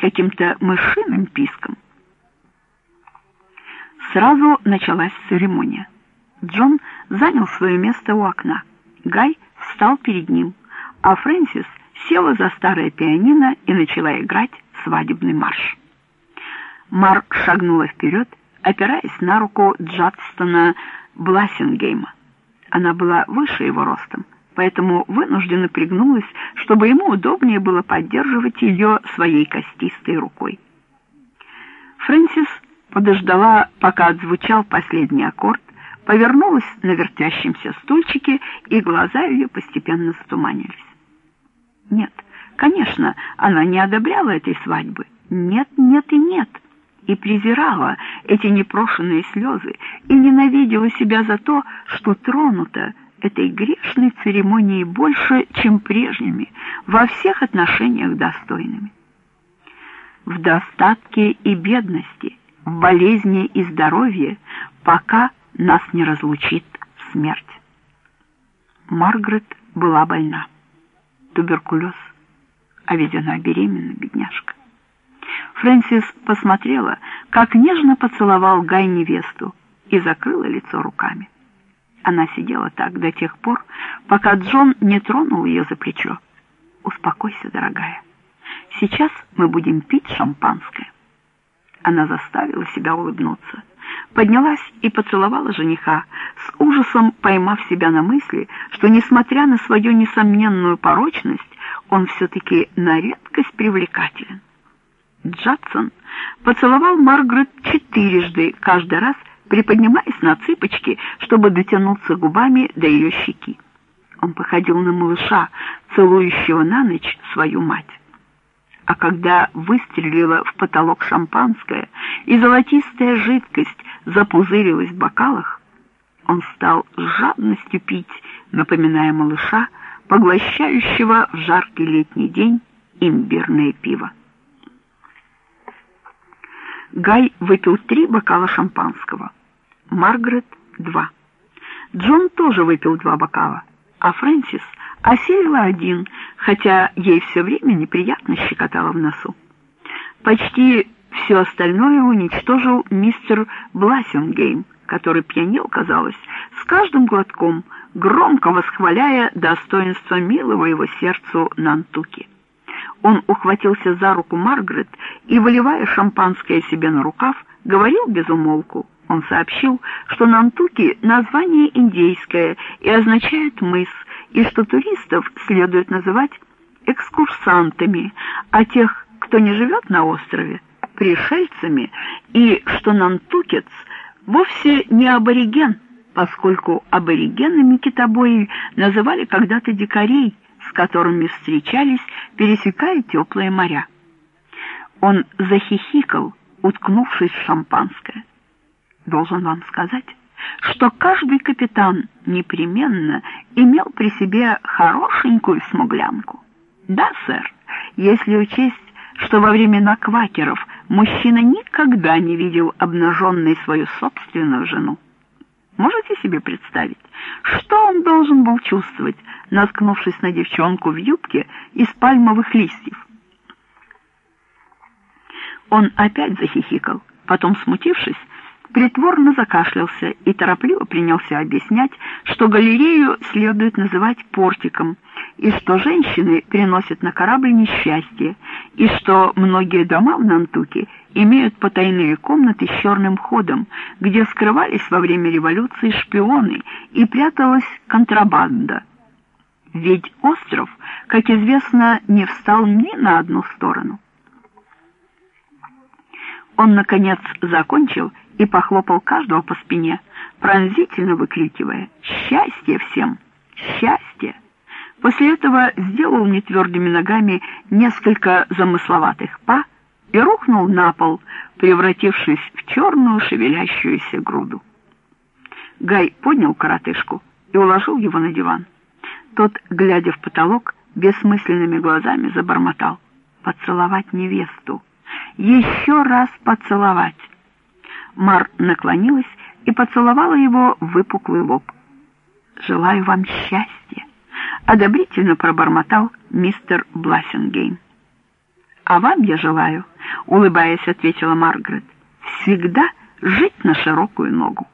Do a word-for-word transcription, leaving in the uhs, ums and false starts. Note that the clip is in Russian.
каким-то мышиным писком. Сразу началась церемония. Джон занял свое место у окна. Гай встал перед ним, а Фрэнсис села за старое пианино и начала играть свадебный марш. Мар шагнула вперед, опираясь на руку Джадстона Блассингейма. Она была выше его ростом, поэтому вынужденно пригнулась, чтобы ему удобнее было поддерживать ее своей костистой рукой. Фрэнсис подождала, пока отзвучал последний аккорд, повернулась на вертящемся стульчике, и глаза ее постепенно затуманились. Нет, конечно, она не одобряла этой свадьбы. Нет, нет и нет. И презирала эти непрошенные слезы, и ненавидела себя за то, что тронута этой грешной церемонией больше, чем прежними, во всех отношениях достойными. В достатке и бедности, в болезни и здоровье, пока нас не разлучит смерть. Маргарет была больна. Туберкулез. А ведь она беременна, бедняжка. Фрэнсис посмотрела, как нежно поцеловал Гай невесту, и закрыла лицо руками. Она сидела так до тех пор, пока Джон не тронул ее за плечо. «Успокойся, дорогая. Сейчас мы будем пить шампанское». Она заставила себя улыбнуться, поднялась и поцеловала жениха, с ужасом поймав себя на мысли, что, несмотря на свою несомненную порочность, он все-таки на редкость привлекателен. Джадсон поцеловал Маргарет четырежды, каждый раз приподнимаясь на цыпочки, чтобы дотянуться губами до ее щеки. Он походил на малыша, целующего на ночь свою мать. А когда выстрелила в потолок шампанское, и золотистая жидкость запузырилась в бокалах, он стал с жадностью пить, напоминая малыша, поглощающего в жаркий летний день имбирное пиво. Гай выпил три бокала шампанского, Маргарет — два. Джон тоже выпил два бокала, а Фрэнсис осилила один, хотя ей все время неприятно щекотало в носу. Почти все остальное уничтожил мистер Блассингейм, который пьянел, казалось, с каждым глотком, громко восхваляя достоинство милого его сердцу Нантуки. Он ухватился за руку Маргарет и, выливая шампанское себе на рукав, говорил без умолку. Он сообщил, что Нантуки — название индейское и означает «мыс», и что туристов следует называть экскурсантами, а тех, кто не живет на острове, пришельцами, и что нантукец вовсе не абориген, поскольку аборигенами китобои называли когда-то дикарей, с которыми встречались, пересекая теплые моря. Он захихикал, уткнувшись в шампанское. Должен вам сказать, что каждый капитан непременно имел при себе хорошенькую смуглянку. Да, сэр, если учесть, что во времена квакеров мужчина никогда не видел обнаженной свою собственную жену. Можете себе представить, что он должен был чувствовать, наткнувшись на девчонку в юбке из пальмовых листьев? Он опять захихикал, потом, смутившись, притворно закашлялся и торопливо принялся объяснять, что галерею следует называть портиком, и что женщины приносят на корабль несчастье, и что многие дома в Нантуке имеют потайные комнаты с черным ходом, где скрывались во время революции шпионы и пряталась контрабанда. Ведь остров, как известно, не встал ни на одну сторону. Он, наконец, закончил и похлопал каждого по спине, пронзительно выкрикивая «Счастье всем! Счастье!». После этого сделал нетвердыми ногами несколько замысловатых па и рухнул на пол, превратившись в черную шевелящуюся груду. Гай поднял коротышку и уложил его на диван. Тот, глядя в потолок, бессмысленными глазами забормотал: «Поцеловать невесту! Еще раз поцеловать!» Мар наклонилась и поцеловала его в выпуклый лоб. «Желаю вам счастья!» — одобрительно пробормотал мистер Блассингейм. «А вам я желаю улыбаясь, ответила Маргарет. «Всегда жить на широкую ногу».